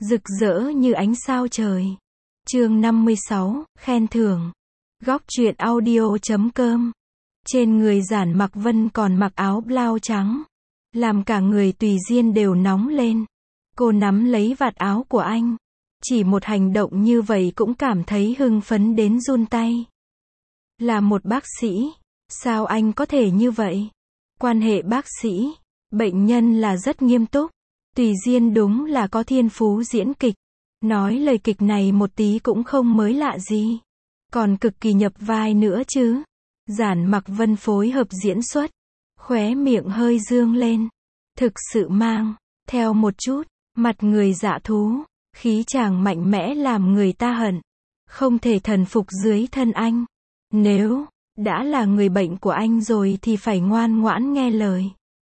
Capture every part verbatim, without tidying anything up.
rực rỡ như ánh sao trời. Chương năm mươi sáu, khen thưởng. Góc truyện audio chấm com. Trên người Giản Mặc Vân còn mặc áo blau trắng, làm cả người Tùy Diên đều nóng lên. Cô nắm lấy vạt áo của anh. Chỉ một hành động như vậy cũng cảm thấy hưng phấn đến run tay. Là một bác sĩ, sao anh có thể như vậy? Quan hệ bác sĩ, bệnh nhân là rất nghiêm túc. Tùy Diên đúng là có thiên phú diễn kịch. Nói lời kịch này một tí cũng không mới lạ gì. Còn cực kỳ nhập vai nữa chứ. Giản Mặc Vân phối hợp diễn xuất. Khóe miệng hơi dương lên. Thực sự mang theo một chút mặt người dạ thú. Khí chàng mạnh mẽ làm người ta hận không thể thần phục dưới thân anh. Nếu đã là người bệnh của anh rồi thì phải ngoan ngoãn nghe lời.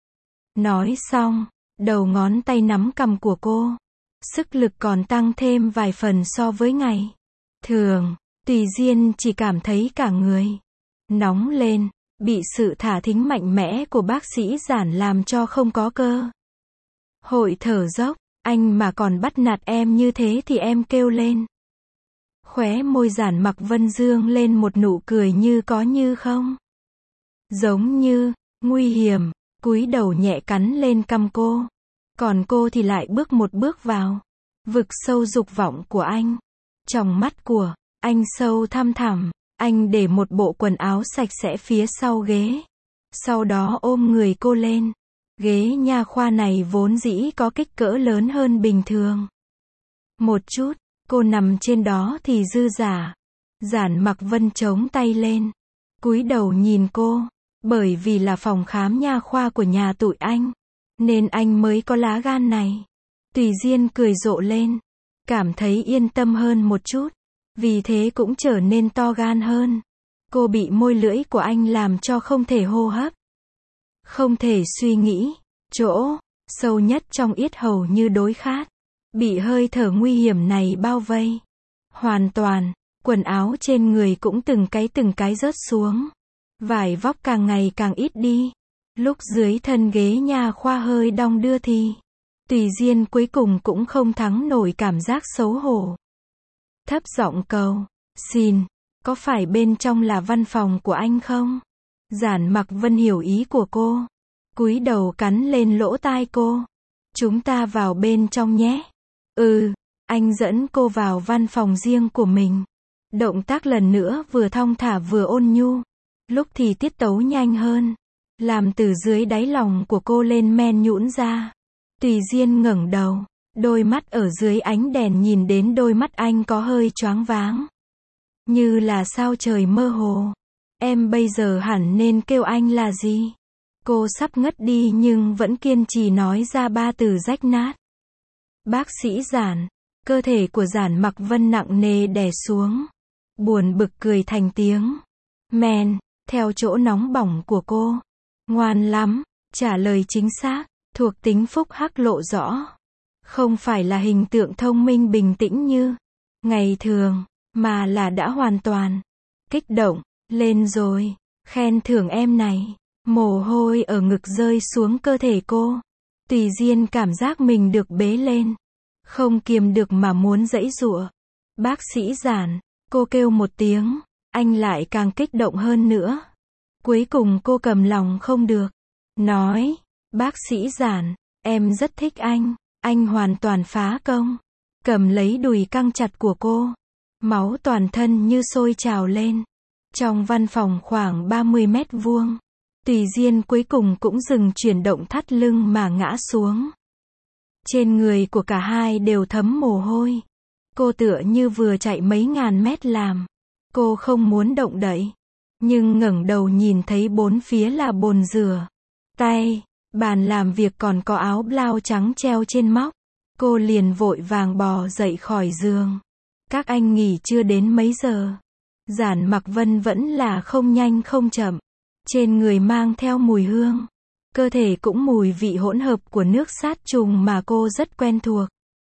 Nói xong, đầu ngón tay nắm cằm của cô. Sức lực còn tăng thêm vài phần so với ngày thường. Tùy Diên chỉ cảm thấy cả người nóng lên, bị sự thả thính mạnh mẽ của bác sĩ Giản làm cho không có cơ hội thở dốc. Anh mà còn bắt nạt em như thế thì em kêu lên. Khóe môi Giản Mặc Vân dương lên một nụ cười như có như không. Giống như nguy hiểm, cúi đầu nhẹ cắn lên cằm cô. Còn cô thì lại bước một bước vào vực sâu dục vọng của anh. Trong mắt của anh sâu thăm thẳm. Anh để một bộ quần áo sạch sẽ phía sau ghế. Sau đó ôm người cô lên. Ghế nha khoa này vốn dĩ có kích cỡ lớn hơn bình thường một chút. Cô nằm trên đó thì dư giả. Giản Mặc Vân chống tay lên, cúi đầu nhìn cô. Bởi vì là phòng khám nha khoa của nhà tụi anh, nên anh mới có lá gan này. Tùy Diên cười rộ lên, cảm thấy yên tâm hơn một chút. Vì thế cũng trở nên to gan hơn. Cô bị môi lưỡi của anh làm cho không thể hô hấp, không thể suy nghĩ. Chỗ sâu nhất trong yết hầu như đối khát, bị hơi thở nguy hiểm này bao vây hoàn toàn. Quần áo trên người cũng từng cái từng cái rớt xuống. Vải vóc càng ngày càng ít đi. Lúc dưới thân ghế nha khoa hơi đong đưa thì Tùy Diên cuối cùng cũng không thắng nổi cảm giác xấu hổ. Thấp giọng cầu xin, có phải bên trong là văn phòng của anh không? Giản Mặc Vân hiểu ý của cô, cúi đầu cắn lên lỗ tai cô. Chúng ta vào bên trong nhé. Ừ. Anh dẫn cô vào văn phòng riêng của mình. Động tác lần nữa vừa thong thả vừa ôn nhu. Lúc thì tiết tấu nhanh hơn, làm từ dưới đáy lòng của cô lên men nhũn ra. Tùy Diên ngẩng đầu, đôi mắt ở dưới ánh đèn nhìn đến đôi mắt anh có hơi choáng váng, như là sao trời mơ hồ. Em bây giờ hẳn nên kêu anh là gì? Cô sắp ngất đi nhưng vẫn kiên trì nói ra ba từ rách nát. Bác sĩ Giản. Cơ thể của Giản Mặc Vân nặng nề đè xuống. Buồn bực cười thành tiếng. Men, theo chỗ nóng bỏng của cô. Ngoan lắm, trả lời chính xác, thuộc tính phúc hắc lộ rõ. Không phải là hình tượng thông minh bình tĩnh như ngày thường, mà là đã hoàn toàn kích động lên rồi. Khen thưởng em này. Mồ hôi ở ngực rơi xuống cơ thể cô. Tùy Diên cảm giác mình được bế lên, không kiềm được mà muốn giãy giụa. Bác sĩ Giản. Cô kêu một tiếng, anh lại càng kích động hơn nữa. Cuối cùng cô cầm lòng không được, nói, bác sĩ Giản, em rất thích anh. Anh hoàn toàn phá công. Cầm lấy đùi căng chặt của cô. Máu toàn thân như sôi trào lên. Trong văn phòng khoảng ba mươi mét vuông, Tùy Diên cuối cùng cũng dừng chuyển động thắt lưng mà ngã xuống. Trên người của cả hai đều thấm mồ hôi. Cô tựa như vừa chạy mấy ngàn mét làm. Cô không muốn động đậy. Nhưng ngẩng đầu nhìn thấy bốn phía là bồn rửa tay, bàn làm việc còn có áo blau trắng treo trên móc. Cô liền vội vàng bò dậy khỏi giường. Các anh nghỉ chưa đến mấy giờ. Giản Mặc Vân vẫn là không nhanh không chậm. Trên người mang theo mùi hương. Cơ thể cũng mùi vị hỗn hợp của nước sát trùng mà cô rất quen thuộc.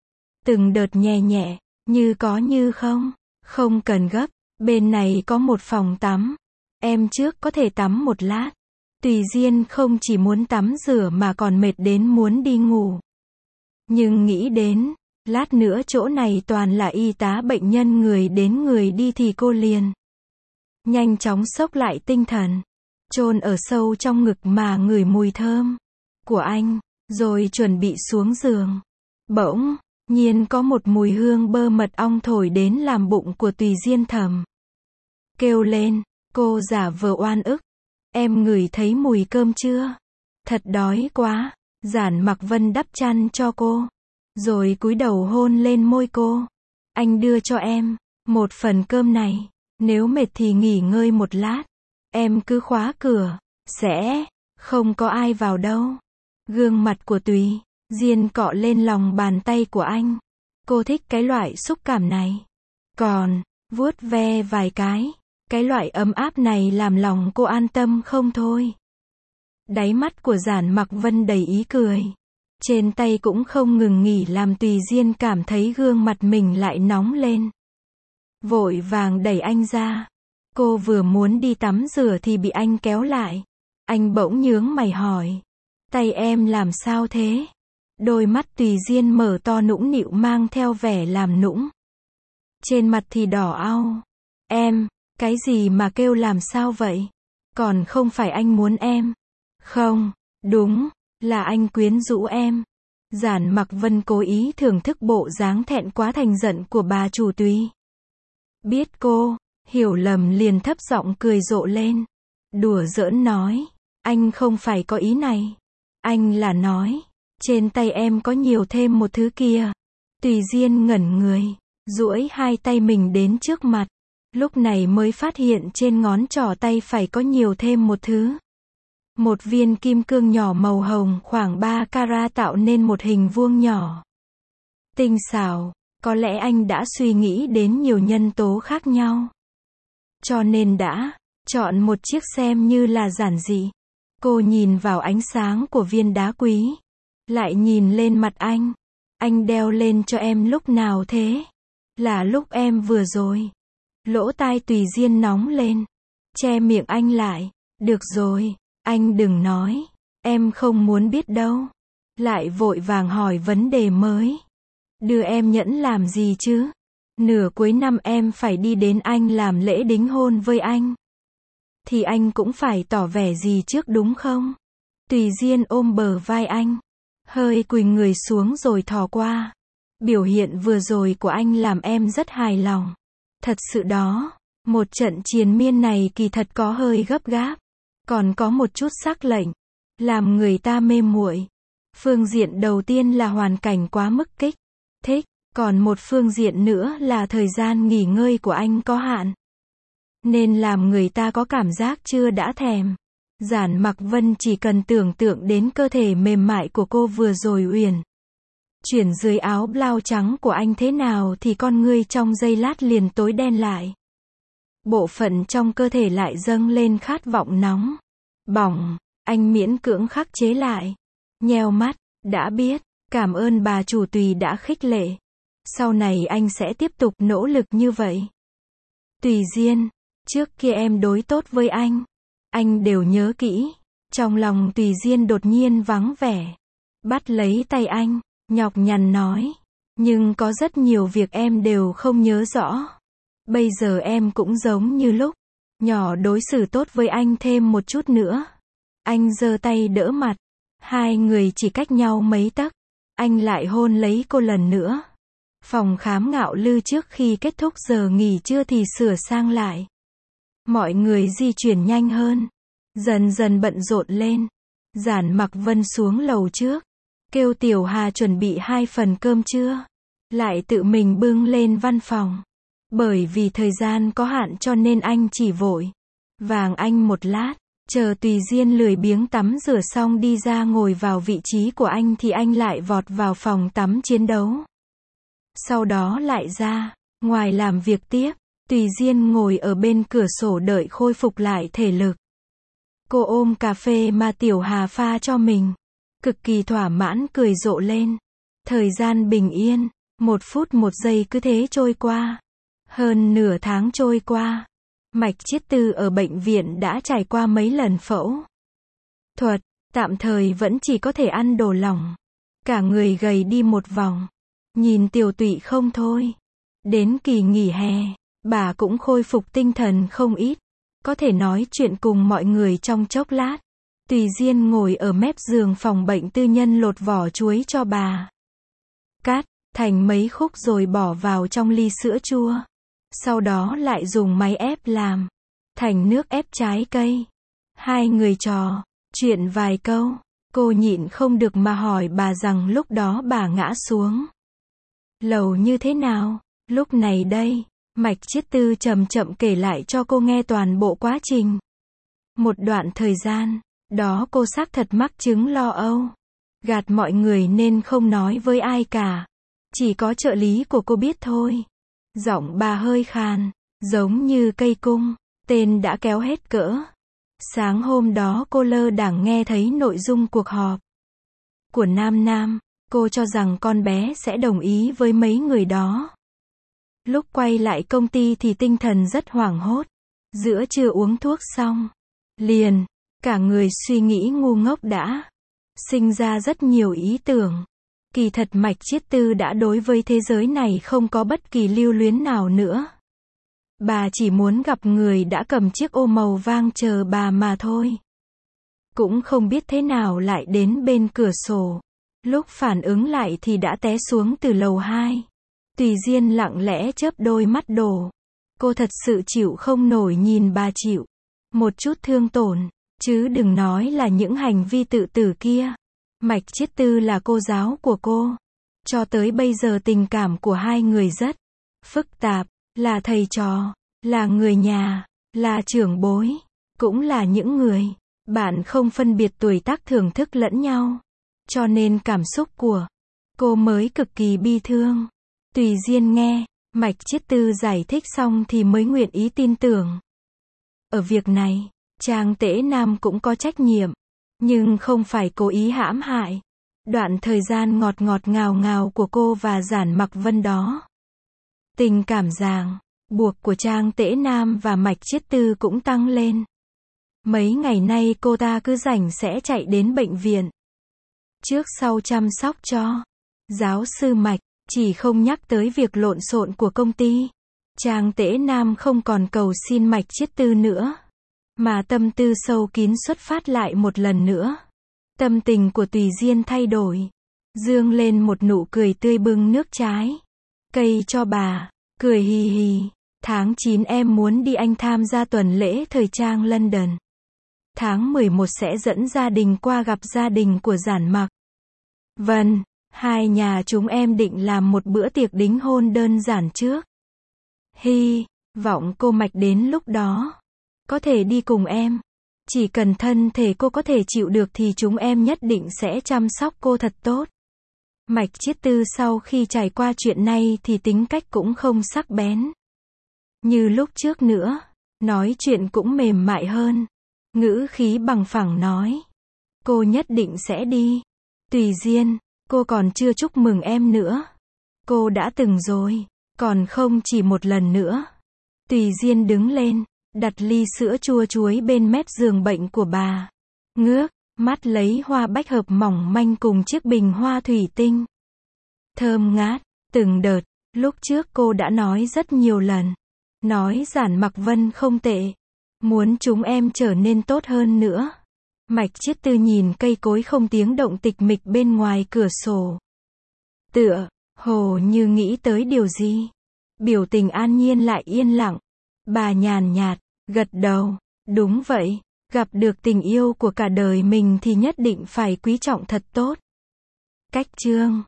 Từng đợt nhẹ nhẹ, như có như không. Không cần gấp, bên này có một phòng tắm. Em trước có thể tắm một lát. Tùy Diên không chỉ muốn tắm rửa mà còn mệt đến muốn đi ngủ. Nhưng nghĩ đến Lát nữa chỗ này toàn là y tá bệnh nhân người đến người đi thì cô liền nhanh chóng xốc lại tinh thần, chôn ở sâu trong ngực mà ngửi mùi thơm của anh, rồi chuẩn bị xuống giường. Bỗng nhiên có một mùi hương bơ mật ong thổi đến làm bụng của Tùy Diên thầm kêu lên. Cô giả vờ oan ức. Em ngửi thấy mùi cơm chưa? Thật đói quá. Giản Mặc Vân đắp chăn cho cô, rồi cúi đầu hôn lên môi cô. Anh đưa cho em một phần cơm này, nếu mệt thì nghỉ ngơi một lát. Em cứ khóa cửa, sẽ không có ai vào đâu. Gương mặt của Tùy Diên cọ lên lòng bàn tay của anh. Cô thích cái loại xúc cảm này. Còn vuốt ve vài cái, cái loại ấm áp này làm lòng cô an tâm không thôi. Đáy mắt của Giản Mặc Vân đầy ý cười. Trên tay cũng không ngừng nghỉ làm Tùy Diên cảm thấy gương mặt mình lại nóng lên. Vội vàng đẩy anh ra. Cô vừa muốn đi tắm rửa thì bị anh kéo lại. Anh bỗng nhướng mày hỏi. Tay em làm sao thế? Đôi mắt Tùy Diên mở to nũng nịu mang theo vẻ làm nũng. Trên mặt thì đỏ au. Em, cái gì mà kêu làm sao vậy? Còn không phải anh muốn em. Không, đúng, là anh quyến rũ em. Giản Mặc Vân cố ý thưởng thức bộ dáng thẹn quá thành giận của bà chủ Tùy. Biết cô hiểu lầm liền thấp giọng cười rộ lên. Đùa giỡn nói. Anh không phải có ý này. Anh là nói. Trên tay em có nhiều thêm một thứ kia. Tùy Diên ngẩn người. Duỗi hai tay mình đến trước mặt. Lúc này mới phát hiện trên ngón trỏ tay phải có nhiều thêm một thứ. Một viên kim cương nhỏ màu hồng khoảng ba carat tạo nên một hình vuông nhỏ. Tinh xảo. Có lẽ anh đã suy nghĩ đến nhiều nhân tố khác nhau. Cho nên đã chọn một chiếc xem như là giản dị. Cô nhìn vào ánh sáng của viên đá quý. Lại nhìn lên mặt anh. Anh đeo lên cho em lúc nào thế? Là lúc em vừa rồi. Lỗ tai Tùy Diên nóng lên. Che miệng anh lại. Được rồi, anh đừng nói. Em không muốn biết đâu. Lại vội vàng hỏi vấn đề mới. Đưa em nhẫn làm gì chứ? Nửa cuối năm em phải đi đến Anh làm lễ đính hôn với anh. Thì anh cũng phải tỏ vẻ gì trước đúng không? Tùy Diên ôm bờ vai anh. Hơi cúi người xuống rồi thò qua. Biểu hiện vừa rồi của anh làm em rất hài lòng. Thật sự đó, một trận triền miên này kỳ thật có hơi gấp gáp. Còn có một chút sắc lệnh. Làm người ta mê muội. Phương diện đầu tiên là hoàn cảnh quá mức kích thích. Còn một phương diện nữa là thời gian nghỉ ngơi của anh có hạn. Nên làm người ta có cảm giác chưa đã thèm. Giản Mặc Vân chỉ cần tưởng tượng đến cơ thể mềm mại của cô vừa rồi uyển chuyển dưới áo blau trắng của anh thế nào thì con ngươi trong giây lát liền tối đen lại. Bộ phận trong cơ thể lại dâng lên khát vọng nóng, bỏng, anh miễn cưỡng khắc chế lại. Nheo mắt, đã biết, cảm ơn bà chủ Tùy đã khích lệ. Sau này anh sẽ tiếp tục nỗ lực như vậy. Tùy Diên, trước kia em đối tốt với anh. Anh đều nhớ kỹ. Trong lòng Tùy Diên đột nhiên vắng vẻ. Bắt lấy tay anh, nhọc nhằn nói. Nhưng có rất nhiều việc em đều không nhớ rõ. Bây giờ em cũng giống như lúc nhỏ đối xử tốt với anh thêm một chút nữa. Anh giơ tay đỡ mặt. Hai người chỉ cách nhau mấy tấc. Anh lại hôn lấy cô lần nữa. Phòng khám Ngạo Lư trước khi kết thúc giờ nghỉ trưa thì sửa sang lại. Mọi người di chuyển nhanh hơn. Dần dần bận rộn lên. Giản Mặc Vân xuống lầu trước. Kêu Tiểu Hà chuẩn bị hai phần cơm trưa. Lại tự mình bưng lên văn phòng. Bởi vì thời gian có hạn cho nên anh chỉ vội vàng anh một lát. Chờ Tùy Diên lười biếng tắm rửa xong đi ra ngồi vào vị trí của anh thì anh lại vọt vào phòng tắm chiến đấu. Sau đó lại ra ngoài làm việc tiếp. Tùy Diên ngồi ở bên cửa sổ đợi khôi phục lại thể lực. Cô ôm cà phê mà Tiểu Hà pha cho mình. Cực kỳ thỏa mãn cười rộ lên. Thời gian bình yên, một phút một giây cứ thế trôi qua. Hơn nửa tháng trôi qua. Mạch Chiết Tư ở bệnh viện đã trải qua mấy lần phẫu thuật, tạm thời vẫn chỉ có thể ăn đồ lỏng. Cả người gầy đi một vòng. nhìn tiều tụy không thôi. Đến kỳ nghỉ hè, bà cũng khôi phục tinh thần không ít, có thể nói chuyện cùng mọi người trong chốc lát. Tùy Diên ngồi ở mép giường phòng bệnh tư nhân lột vỏ chuối cho bà. Cắt thành mấy khúc rồi bỏ vào trong ly sữa chua. Sau đó lại dùng máy ép làm thành nước ép trái cây. Hai người trò chuyện vài câu, cô nhịn không được mà hỏi bà rằng lúc đó bà ngã xuống lầu như thế nào. Lúc này đây, Mạch Chiết Tư chậm chậm kể lại cho cô nghe toàn bộ quá trình. Một đoạn thời gian đó cô xác thật mắc chứng lo âu, gạt mọi người nên không nói với ai cả, chỉ có trợ lý của cô biết thôi. Giọng bà hơi khàn, giống như cây cung, tên đã kéo hết cỡ. Sáng hôm đó cô lơ đãng nghe thấy nội dung cuộc họp của Nam Nam, cô cho rằng con bé sẽ đồng ý với mấy người đó. Lúc quay lại công ty thì tinh thần rất hoảng hốt. Giữa trưa uống thuốc xong, liền, cả người suy nghĩ ngu ngốc đã. Sinh ra rất nhiều ý tưởng. Kỳ thật Mạch Chiết Tư đã đối với thế giới này không có bất kỳ lưu luyến nào nữa. Bà chỉ muốn gặp người đã cầm chiếc ô màu vàng chờ bà mà thôi. Cũng không biết thế nào lại đến bên cửa sổ. Lúc phản ứng lại thì đã té xuống từ lầu hai. Tùy Diên lặng lẽ chớp đôi mắt đổ. Cô thật sự chịu không nổi nhìn bà chịu một chút thương tổn, chứ đừng nói là những hành vi tự tử kia. Mạch Chiết Tư là cô giáo của cô. Cho tới bây giờ tình cảm của hai người rất phức tạp, là thầy trò, là người nhà, là trưởng bối, cũng là những người bạn không phân biệt tuổi tác thưởng thức lẫn nhau. Cho nên cảm xúc của cô mới cực kỳ bi thương. Tùy Diên nghe Mạch Chiết Tư giải thích xong thì mới nguyện ý tin tưởng. Ở việc này, Trang Tễ Nam cũng có trách nhiệm, nhưng không phải cố ý hãm hại. Đoạn thời gian ngọt ngọt ngào ngào của cô và Giản Mặc Vân đó, tình cảm ràng buộc của Trang Tễ Nam và Mạch Chiết Tư cũng tăng lên. Mấy ngày nay cô ta cứ rảnh sẽ chạy đến bệnh viện, trước sau chăm sóc cho giáo sư Mạch, chỉ không nhắc tới việc lộn xộn của công ty. Trang Tễ Nam không còn cầu xin Mạch Chiết Tư nữa, mà tâm tư sâu kín xuất phát lại một lần nữa. Tâm tình của Tùy Diên thay đổi, dương lên một nụ cười tươi bưng nước trái cây cho bà, cười hì hì. Tháng chín em muốn đi Anh tham gia tuần lễ thời trang London. Tháng mười một sẽ dẫn gia đình qua gặp gia đình của Giản Mặc Vân. Hai nhà chúng em định làm một bữa tiệc đính hôn đơn giản trước. Hy vọng cô Mạch đến lúc đó có thể đi cùng em. Chỉ cần thân thể cô có thể chịu được thì chúng em nhất định sẽ chăm sóc cô thật tốt. Mạch Chiết Tư sau khi trải qua chuyện này thì tính cách cũng không sắc bén như lúc trước nữa, nói chuyện cũng mềm mại hơn, ngữ khí bằng phẳng nói, cô nhất định sẽ đi. Tùy Diên, cô còn chưa chúc mừng em nữa. Cô đã từng rồi, còn không chỉ một lần nữa. Tùy Diên đứng lên, đặt ly sữa chua chuối bên mép giường bệnh của bà. Ngước mắt lấy hoa bách hợp mỏng manh cùng chiếc bình hoa thủy tinh thơm ngát. Từng đợt, lúc trước cô đã nói rất nhiều lần, nói Giản Mặc Vân không tệ, muốn chúng em trở nên tốt hơn nữa. Mạch Chiết Tư nhìn cây cối không tiếng động tịch mịch bên ngoài cửa sổ, tựa hồ như nghĩ tới điều gì. Biểu tình an nhiên lại yên lặng. Bà nhàn nhạt gật đầu, đúng vậy, gặp được tình yêu của cả đời mình thì nhất định phải quý trọng thật tốt. Cách chương